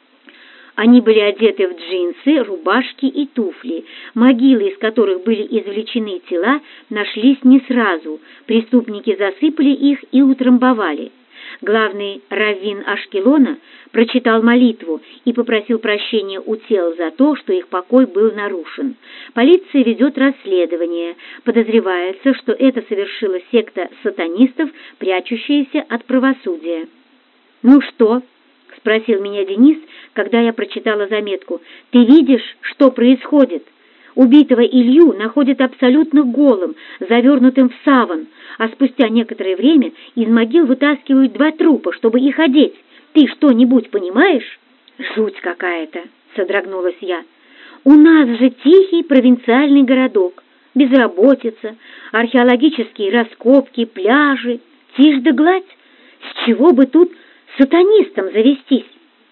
Они были одеты в джинсы, рубашки и туфли. Могилы, из которых были извлечены тела, нашлись не сразу. Преступники засыпали их и утрамбовали. Главный раввин Ашкелона прочитал молитву и попросил прощения у тел за то, что их покой был нарушен. Полиция ведет расследование. Подозревается, что это совершила секта сатанистов, прячущаяся от правосудия». «Ну что?» — спросил меня Денис, когда я прочитала заметку. «Ты видишь, что происходит? Убитого Илью находят абсолютно голым, завернутым в саван, а спустя некоторое время из могил вытаскивают два трупа, чтобы их одеть. Ты что-нибудь понимаешь?» «Жуть какая-то!» — содрогнулась я. «У нас же тихий провинциальный городок, безработица, археологические раскопки, пляжи, тишь да гладь. С чего бы тут сатанистом завестись?»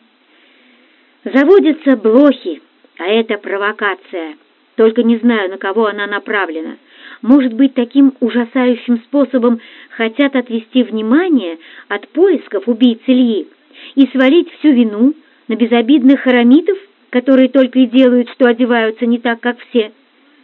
«Заводятся блохи, а это провокация. Только не знаю, на кого она направлена. Может быть, таким ужасающим способом хотят отвести внимание от поисков убийц Ильи и свалить всю вину на безобидных харамитов, которые только и делают, что одеваются не так, как все.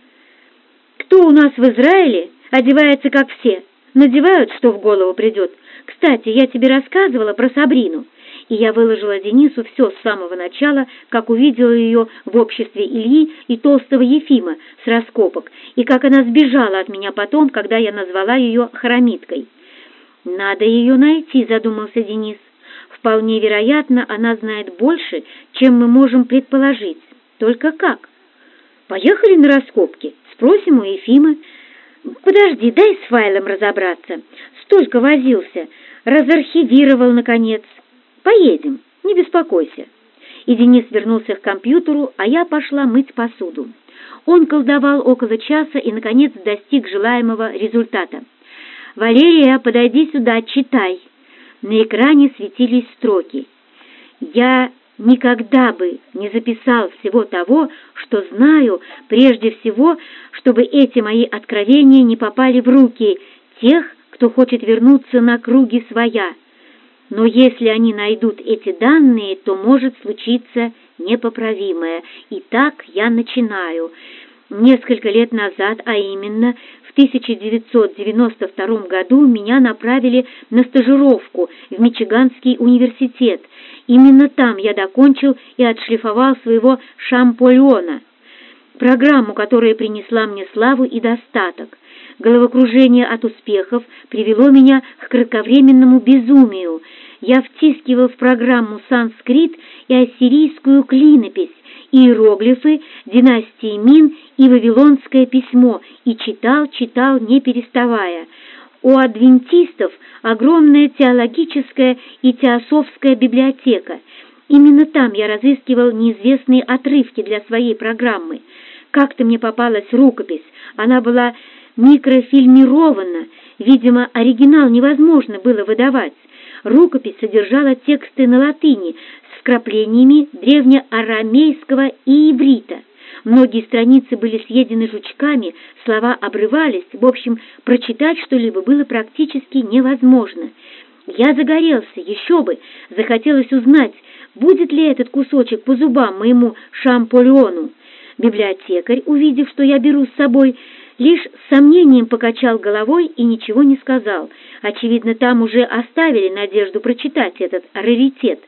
Кто у нас в Израиле одевается, как все? Надевают, что в голову придет. Кстати, я тебе рассказывала про Сабрину». И я выложила Денису все с самого начала, как увидела ее в обществе Ильи и толстого Ефима с раскопок, и как она сбежала от меня потом, когда я назвала ее харамиткой. «Надо ее найти», — задумался Денис. «Вполне вероятно, она знает больше, чем мы можем предположить. Только как? Поехали на раскопки, спросим у Ефима». «Подожди, дай с файлом разобраться. Столько возился, разархивировал, наконец. Поедем, не беспокойся». И Денис вернулся к компьютеру, а я пошла мыть посуду. Он колдовал около часа и, наконец, достиг желаемого результата. «Валерия, подойди сюда, читай». На экране светились строки. «Я никогда бы не записал всего того, что знаю, прежде всего, чтобы эти мои откровения не попали в руки тех, кто хочет вернуться на круги своя. Но если они найдут эти данные, то может случиться непоправимое. Итак, я начинаю. Несколько лет назад, а именно в тысяча девятьсот девяносто втором году, меня направили на стажировку в Мичиганский университет. Именно там я докончил и отшлифовал своего Шампольона. программу, которая принесла мне славу и достаток. Головокружение от успехов привело меня к кратковременному безумию. Я втискивал в программу санскрит и ассирийскую клинопись, иероглифы, династии Мин и вавилонское письмо, и читал, читал, не переставая. У адвентистов огромная теологическая и теософская библиотека. Именно там я разыскивал неизвестные отрывки для своей программы. Как-то мне попалась рукопись. Она была микрофильмирована. Видимо, оригинал невозможно было выдавать. Рукопись содержала тексты на латыни с вкраплениями древнеарамейского и иврита. Многие страницы были съедены жучками, слова обрывались. В общем, прочитать что-либо было практически невозможно. Я загорелся, еще бы, захотелось узнать, будет ли этот кусочек по зубам моему Шамполеону. Библиотекарь, увидев, что я беру с собой, лишь с сомнением покачал головой и ничего не сказал. Очевидно, там уже оставили надежду прочитать этот раритет.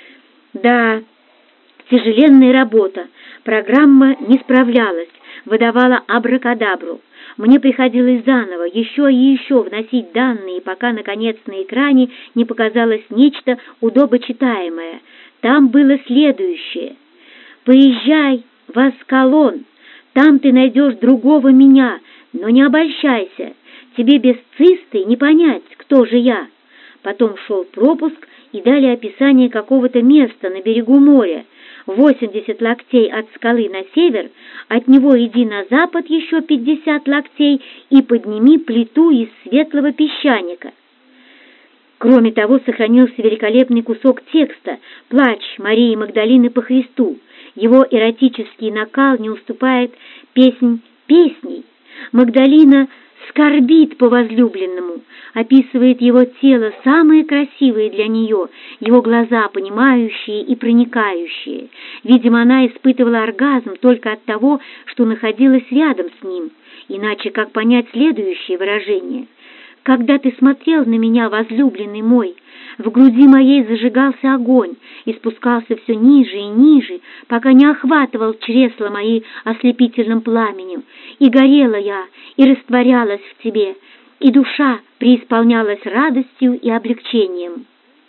Да, тяжеленная работа. Программа не справлялась, выдавала абракадабру. Мне приходилось заново еще и еще вносить данные, пока, наконец, на экране не показалось нечто удобочитаемое. Там было следующее. «Поезжай в Аскалон, там ты найдешь другого меня, но не обольщайся, тебе без цисты не понять, кто же я». Потом шел пропуск и дали описание какого-то места на берегу моря. восемьдесят локтей от скалы на север, от него иди на запад еще пятьдесят локтей и подними плиту из светлого песчаника. Кроме того, сохранился великолепный кусок текста «Плач Марии Магдалины по Христу». Его эротический накал не уступает песнь песней. Магдалина скорбит по возлюбленному, описывает его тело, самое красивое для нее, его глаза, понимающие и проникающие. Видимо, она испытывала оргазм только от того, что находилась рядом с ним. Иначе как понять следующее выражение? «Когда ты смотрел на меня, возлюбленный мой, в груди моей зажигался огонь и спускался все ниже и ниже, пока не охватывал чресла мои ослепительным пламенем, и горела я, и растворялась в тебе, и душа преисполнялась радостью и облегчением».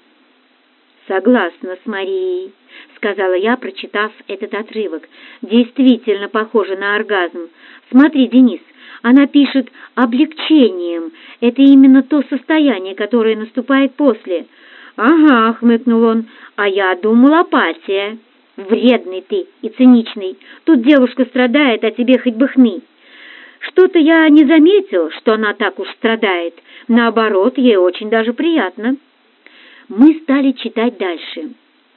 «Согласна с Марией», — сказала я, прочитав этот отрывок. «Действительно похоже на оргазм. Смотри, Денис, она пишет облегчением. Это именно то состояние, которое наступает после». «Ага», — хмыкнул он, — «а я думал, апатия». «Вредный ты и циничный. Тут девушка страдает, а тебе хоть бы хны». «Что-то я не заметил, что она так уж страдает. Наоборот, ей очень даже приятно». Мы стали читать дальше.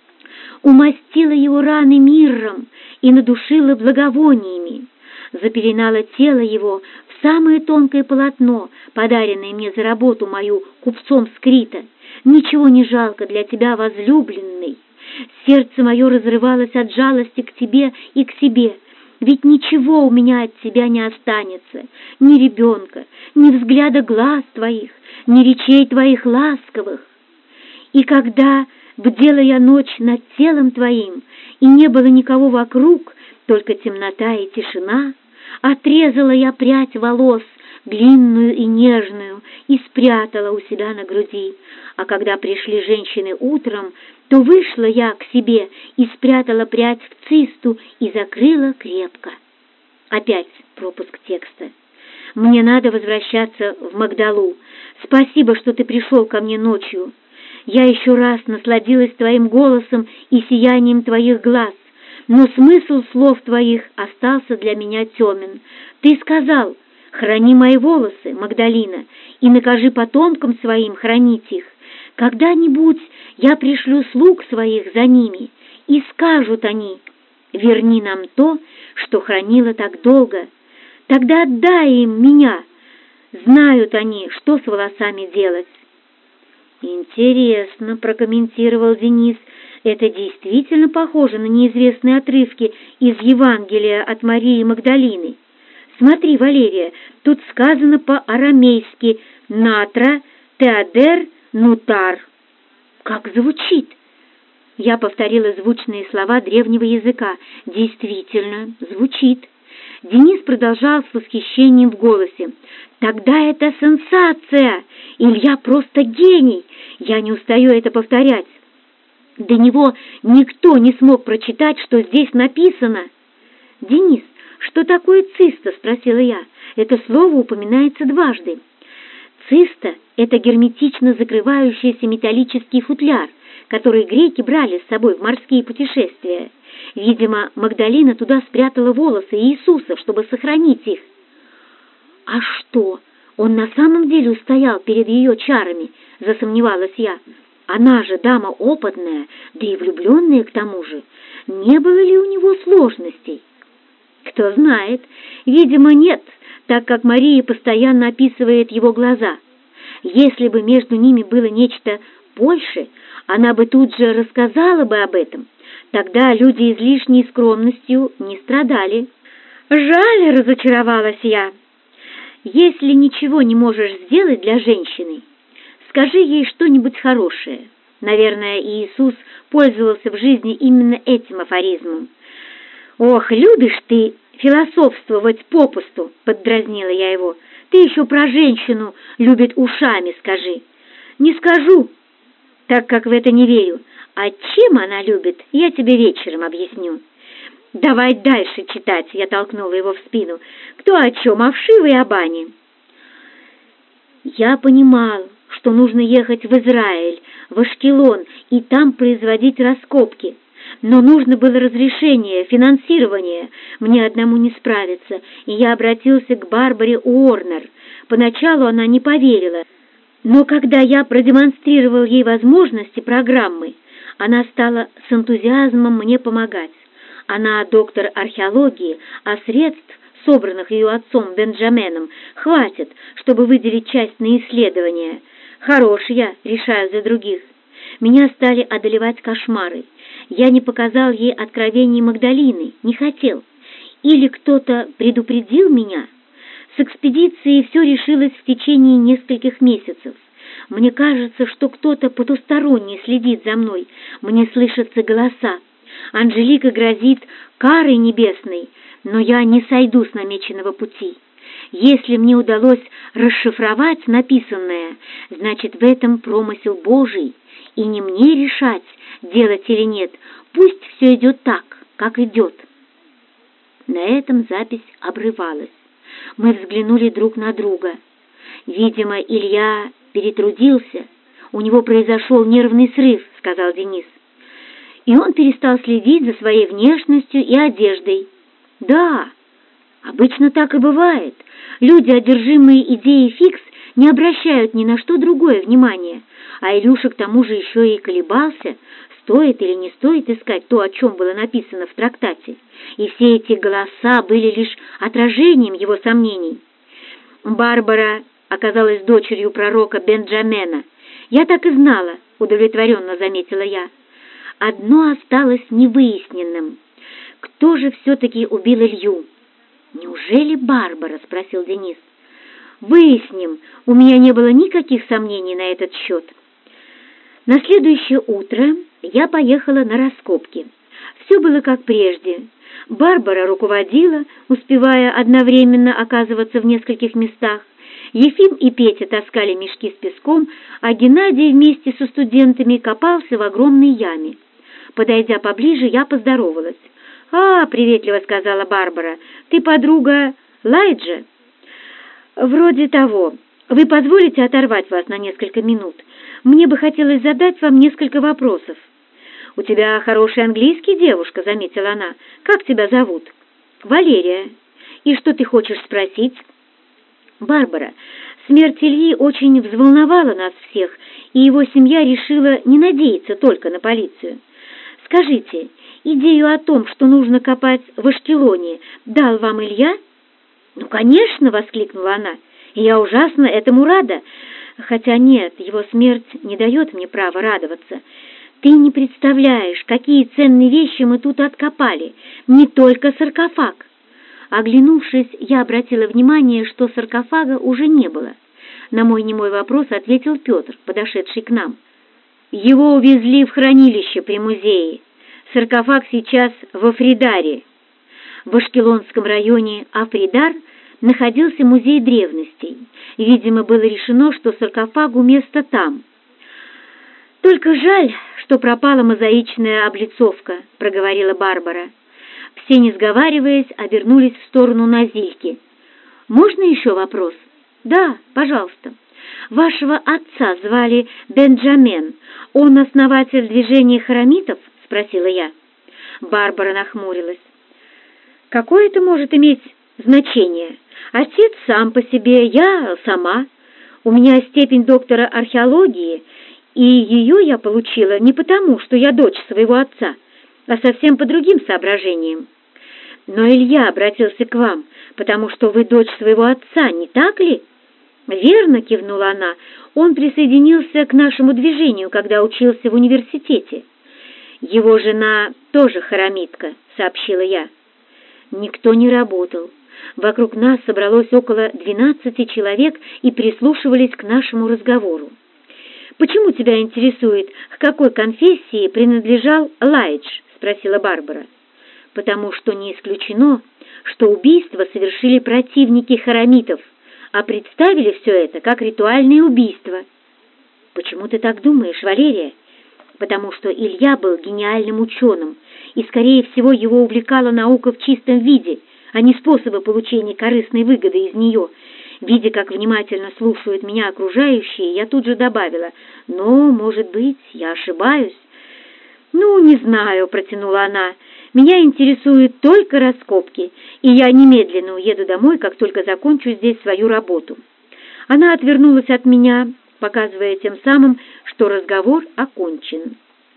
«Умастила его раны мирром и надушила благовониями, запеленала тело его в самое тонкое полотно, подаренное мне за работу мою купцом с Крита. Ничего не жалко для тебя, возлюбленный. Сердце мое разрывалось от жалости к тебе и к себе, ведь ничего у меня от тебя не останется, ни ребенка, ни взгляда глаз твоих, ни речей твоих ласковых. И когда бдела я ночь над телом твоим, и не было никого вокруг, только темнота и тишина, отрезала я прядь волос, длинную и нежную, и спрятала у себя на груди. А когда пришли женщины утром, то вышла я к себе и спрятала прядь в цисту и закрыла крепко». Опять пропуск текста. «Мне надо возвращаться в Магдалу. Спасибо, что ты пришел ко мне ночью. Я еще раз насладилась твоим голосом и сиянием твоих глаз, но смысл слов твоих остался для меня темен. Ты сказал: храни мои волосы, Магдалина, и накажи потомкам своим хранить их. Когда-нибудь я пришлю слуг своих за ними, и скажут они: верни нам то, что хранила так долго. Тогда отдай им меня. Знают они, что с волосами делать». «Интересно», — прокомментировал Денис, — «это действительно похоже на неизвестные отрывки из Евангелия от Марии Магдалины. Смотри, Валерия, тут сказано по-арамейски «натра, теодер, нутар». Как звучит!» Я повторила звучные слова древнего языка. Действительно, звучит. Денис продолжал с восхищением в голосе. «Тогда это сенсация! Илья просто гений! Я не устаю это повторять. До него никто не смог прочитать, что здесь написано». «Денис, что такое циста?» — спросила я. «Это слово упоминается дважды». «Циста — это герметично закрывающийся металлический футляр, который греки брали с собой в морские путешествия. Видимо, Магдалина туда спрятала волосы Иисуса, чтобы сохранить их». «А что, он на самом деле устоял перед ее чарами?» — засомневалась я. «Она же дама опытная, да и влюбленная к тому же. Не было ли у него сложностей?» «Кто знает. Видимо, нет, так как Мария постоянно описывает его глаза. Если бы между ними было нечто больше, она бы тут же рассказала бы об этом. Тогда люди излишней скромностью не страдали». «Жаль», — разочаровалась я. «Если ничего не можешь сделать для женщины, скажи ей что-нибудь хорошее». Наверное, Иисус пользовался в жизни именно этим афоризмом. «Ох, любишь ты философствовать попусту», — поддразнила я его. «Ты еще про женщину любит ушами скажи». «Не скажу, так как в это не верю. А чем она любит, я тебе вечером объясню». «Давай дальше читать», — я толкнула его в спину. «Кто о чем, о вшивой и о бане?» Я понимал, что нужно ехать в Израиль, в Ашкелон и там производить раскопки. Но нужно было разрешение, финансирование. Мне одному не справиться, и я обратился к Барбаре Уорнер. Поначалу она не поверила, но когда я продемонстрировал ей возможности программы, она стала с энтузиазмом мне помогать. Она доктор археологии, а средств, собранных ее отцом Бенджаменом, хватит, чтобы выделить часть на исследования. Хорош я, решаю за других. Меня стали одолевать кошмары. Я не показал ей откровений Магдалины, не хотел. Или кто-то предупредил меня? С экспедицией все решилось в течение нескольких месяцев. Мне кажется, что кто-то потусторонний следит за мной. Мне слышатся голоса. Анжелика грозит карой небесной, но я не сойду с намеченного пути. Если мне удалось расшифровать написанное, значит, в этом промысел Божий, и не мне решать, делать или нет. Пусть все идет так, как идет. На этом запись обрывалась. Мы взглянули друг на друга. Видимо, Илья перетрудился. У него произошел нервный срыв, сказал Денис. И он перестал следить за своей внешностью и одеждой. Да, обычно так и бывает. Люди, одержимые идеей фикс, не обращают ни на что другое внимания. А Илюша к тому же еще и колебался, стоит или не стоит искать то, о чем было написано в трактате. И все эти голоса были лишь отражением его сомнений. Барбара оказалась дочерью пророка Бенджамена. «Я так и знала», — удовлетворенно заметила я. Одно осталось невыясненным. Кто же все-таки убил Илью? «Неужели Барбара?» — спросил Денис. «Выясним. У меня не было никаких сомнений на этот счет». На следующее утро я поехала на раскопки. Все было как прежде. Барбара руководила, успевая одновременно оказываться в нескольких местах. Ефим и Петя таскали мешки с песком, а Геннадий вместе со студентами копался в огромной яме. Подойдя поближе, я поздоровалась. «А, — приветливо сказала Барбара, — ты подруга Лайджа?» «Вроде того. Вы позволите оторвать вас на несколько минут? Мне бы хотелось задать вам несколько вопросов». «У тебя хороший английский, девушка», — заметила она. «Как тебя зовут?» «Валерия. И что ты хочешь спросить?» «Барбара, смерть Ильи очень взволновала нас всех, и его семья решила не надеяться только на полицию. Скажите, идею о том, что нужно копать в Ашкелоне, дал вам Илья?» «Ну, конечно!» — воскликнула она. «И я ужасно этому рада. Хотя нет, его смерть не дает мне права радоваться. Ты не представляешь, какие ценные вещи мы тут откопали. Не только саркофаг». Оглянувшись, я обратила внимание, что саркофага уже не было. На мой немой вопрос ответил Петр, подошедший к нам. «Его увезли в хранилище при музее. Саркофаг сейчас во Фридаре». В Ашкелонском районе Афридар находился музей древностей. Видимо, было решено, что саркофагу место там. «Только жаль, что пропала мозаичная облицовка», — проговорила Барбара. Все, не сговариваясь, обернулись в сторону Назильки. «Можно еще вопрос?» «Да, пожалуйста. Вашего отца звали Бенджамен. Он основатель движения харамитов?» — спросила я. Барбара нахмурилась. «Какое это может иметь значение? Отец сам по себе, я сама. У меня степень доктора археологии, и ее я получила не потому, что я дочь своего отца, а совсем по другим соображениям. Но Илья обратился к вам, потому что вы дочь своего отца, не так ли?» «Верно», — кивнула она. «Он присоединился к нашему движению, когда учился в университете». «Его жена тоже харамитка», — сообщила я. Никто не работал. Вокруг нас собралось около двенадцати человек и прислушивались к нашему разговору. «Почему тебя интересует, к какой конфессии принадлежал Лайдж?» — спросила Барбара. «Потому что не исключено, что убийство совершили противники харамитов, а представили все это как ритуальное убийство». «Почему ты так думаешь, Валерия?» «Потому что Илья был гениальным ученым, и, скорее всего, его увлекала наука в чистом виде, а не способы получения корыстной выгоды из нее». Видя, как внимательно слушают меня окружающие, я тут же добавила: «Но, может быть, я ошибаюсь». «Ну, не знаю», — протянула она. «Меня интересуют только раскопки, и я немедленно уеду домой, как только закончу здесь свою работу». Она отвернулась от меня, показывая тем самым, что разговор окончен.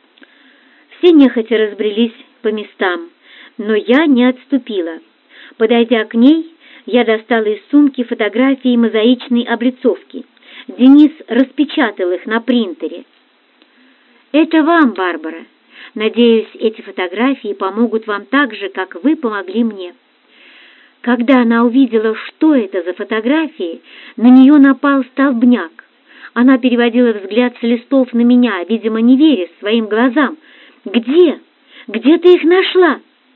Все нехотя разбрелись по местам, но я не отступила. Подойдя к ней, я достала из сумки фотографии мозаичной облицовки. Денис распечатал их на принтере. «Это вам, Барбара. Надеюсь, эти фотографии помогут вам так же, как вы помогли мне». Когда она увидела, что это за фотографии, на нее напал столбняк. Она переводила взгляд с листов на меня, видимо, не веря своим глазам. «Где? Где ты их нашла?»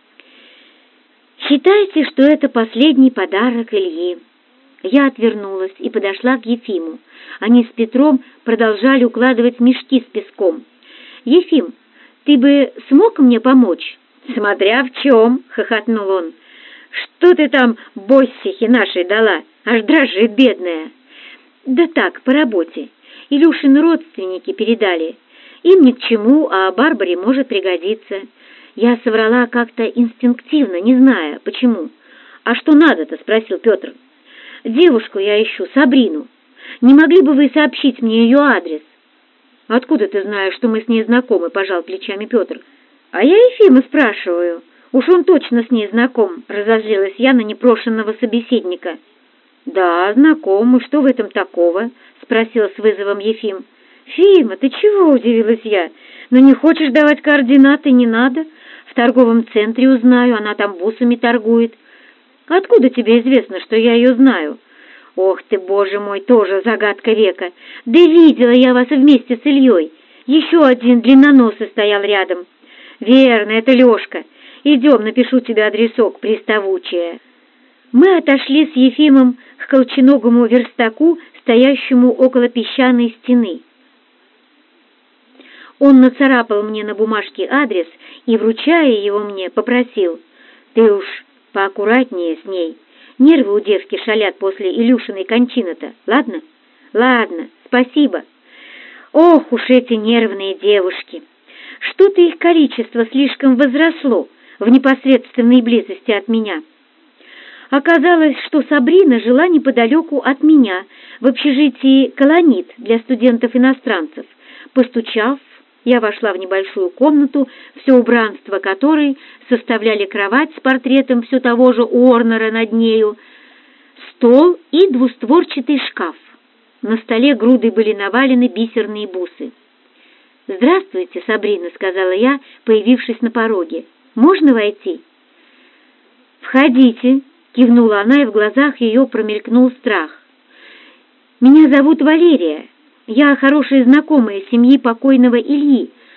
«Считайте, что это последний подарок Ильи». Я отвернулась и подошла к Ефиму. Они с Петром продолжали укладывать мешки с песком. «Ефим, ты бы смог мне помочь?» «Смотря в чем», — хохотнул он. «Что ты там боссихе нашей дала? Аж дрожит, бедная». «Да так, по работе. Илюшины родственники передали. Им ни к чему, а Барбаре может пригодиться». Я соврала как-то инстинктивно, не зная, почему. «А что надо-то?» — спросил Петр. «Девушку я ищу, Сабрину. Не могли бы вы сообщить мне ее адрес?» «Откуда ты знаешь, что мы с ней знакомы?» — пожал плечами Петр. «А я Ефима спрашиваю. Уж он точно с ней знаком», — разозлилась я на непрошенного собеседника. «Да, знаком, и что в этом такого?» — спросил с вызовом Ефим. «Фима, ты чего?» — удивилась я. «Ну не хочешь давать координаты, не надо. В торговом центре узнаю, она там бусами торгует». «Откуда тебе известно, что я ее знаю?» «Ох ты, боже мой, тоже загадка века! Да видела я вас вместе с Ильей. Еще один длинноносый стоял рядом». «Верно, это Лешка. Идем, напишу тебе адресок, приставучая». Мы отошли с Ефимом к колченогому верстаку, стоящему около песчаной стены. Он нацарапал мне на бумажке адрес и, вручая его мне, попросил: «Ты уж поаккуратнее с ней. Нервы у девки шалят после Илюшиной кончины-то, ладно?» «Ладно, спасибо». Ох уж эти нервные девушки! Что-то их количество слишком возросло в непосредственной близости от меня. Оказалось, что Сабрина жила неподалеку от меня, в общежитии «Колонит» для студентов-иностранцев. Постучав, я вошла в небольшую комнату, все убранство которой составляли кровать с портретом все того же Уорнера над нею, стол и двустворчатый шкаф. На столе грудой были навалены бисерные бусы. «Здравствуйте, Сабрина», — сказала я, появившись на пороге. «Можно войти?» «Входите», — кивнула она, и в глазах ее промелькнул страх. «Меня зовут Валерия. Я хорошая знакомая семьи покойного Ильи.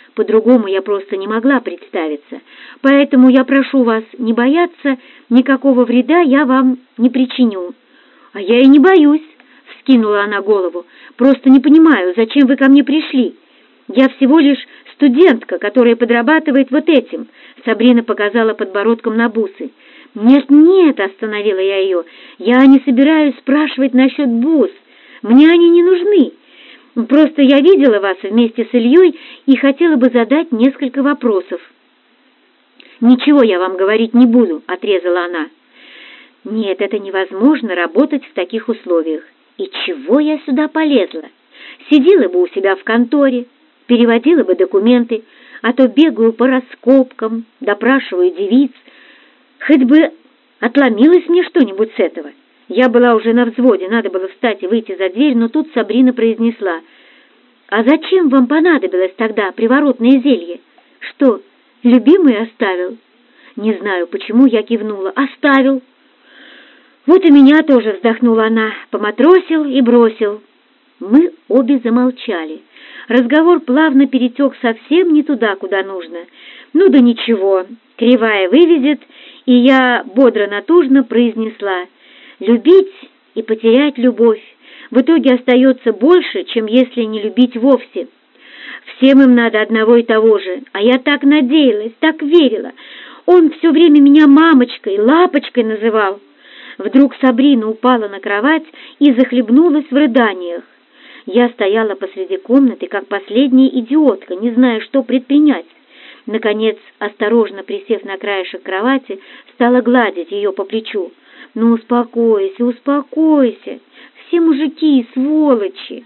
По-другому я просто не могла представиться. Поэтому я прошу вас не бояться, никакого вреда я вам не причиню». «А я и не боюсь», — вскинула она голову. «Просто не понимаю, зачем вы ко мне пришли? Я всего лишь студентка, которая подрабатывает вот этим». Сабрина показала подбородком на бусы. «Нет-нет», — остановила я ее, — «я не собираюсь спрашивать насчет бус. Мне они не нужны. Просто я видела вас вместе с Ильей и хотела бы задать несколько вопросов». «Ничего я вам говорить не буду», — отрезала она. «Нет, это невозможно работать в таких условиях. И чего я сюда полезла? Сидела бы у себя в конторе, переводила бы документы, а то бегаю по раскопкам, допрашиваю девиц. Хоть бы отломилось мне что-нибудь с этого». Я была уже на взводе, надо было встать и выйти за дверь, но тут Сабрина произнесла: «А зачем вам понадобилось тогда приворотное зелье? Что, любимый оставил?» Не знаю, почему я кивнула. «Оставил». «Вот и меня тоже», — вздохнула она, — «поматросил и бросил». Мы обе замолчали. Разговор плавно перетек совсем не туда, куда нужно. Ну да ничего, кривая выведет, и я бодро-натужно произнесла: «Любить и потерять любовь в итоге остается больше, чем если не любить вовсе. Всем им надо одного и того же, а я так надеялась, так верила. Он все время меня мамочкой, лапочкой называл». Вдруг Сабрина упала на кровать и захлебнулась в рыданиях. Я стояла посреди комнаты, как последняя идиотка, не зная, что предпринять. Наконец, осторожно присев на краешек кровати, стала гладить ее по плечу. «Ну, успокойся, успокойся, все мужики сволочи».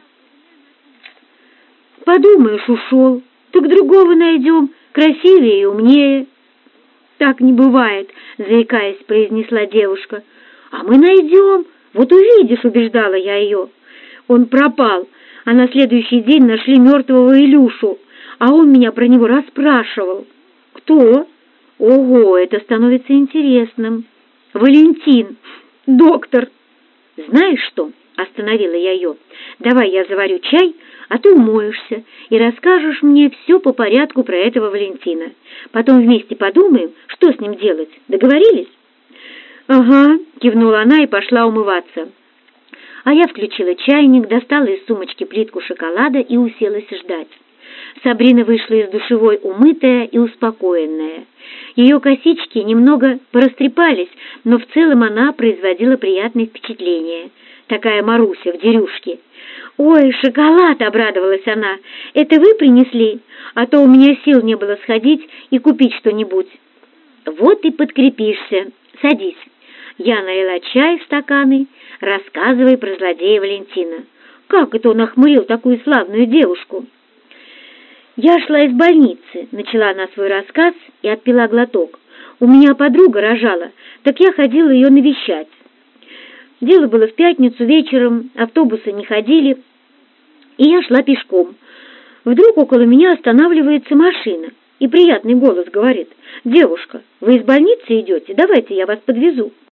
«Подумаешь, ушел, так другого найдем, красивее и умнее». «Так не бывает», — заикаясь, произнесла девушка. «А мы найдем, вот увидишь», — убеждала я ее. Он пропал, а на следующий день нашли мертвого Илюшу, а он меня про него расспрашивал. «Кто?» «Ого, это становится интересным». «Валентин, доктор». «Знаешь что?» — остановила я ее. «Давай я заварю чай, а ты умоешься и расскажешь мне все по порядку про этого Валентина. Потом вместе подумаем, что с ним делать. Договорились?» «Ага», — кивнула она и пошла умываться. А я включила чайник, достала из сумочки плитку шоколада и уселась ждать. Сабрина вышла из душевой умытая и успокоенная. Ее косички немного порастрепались, но в целом она производила приятное впечатление. Такая Маруся в дерюшке. «Ой, шоколад!» — обрадовалась она. «Это вы принесли? А то у меня сил не было сходить и купить что-нибудь». «Вот и подкрепишься. Садись». Я налила чай в стаканы, рассказывая про злодея Валентина. Как это он охмурил такую славную девушку? «Я шла из больницы», — начала она свой рассказ и отпила глоток. «У меня подруга рожала, так я ходила ее навещать. Дело было в пятницу вечером, автобусы не ходили, и я шла пешком. Вдруг около меня останавливается машина, и приятный голос говорит: «Девушка, вы из больницы идете? Давайте я вас подвезу».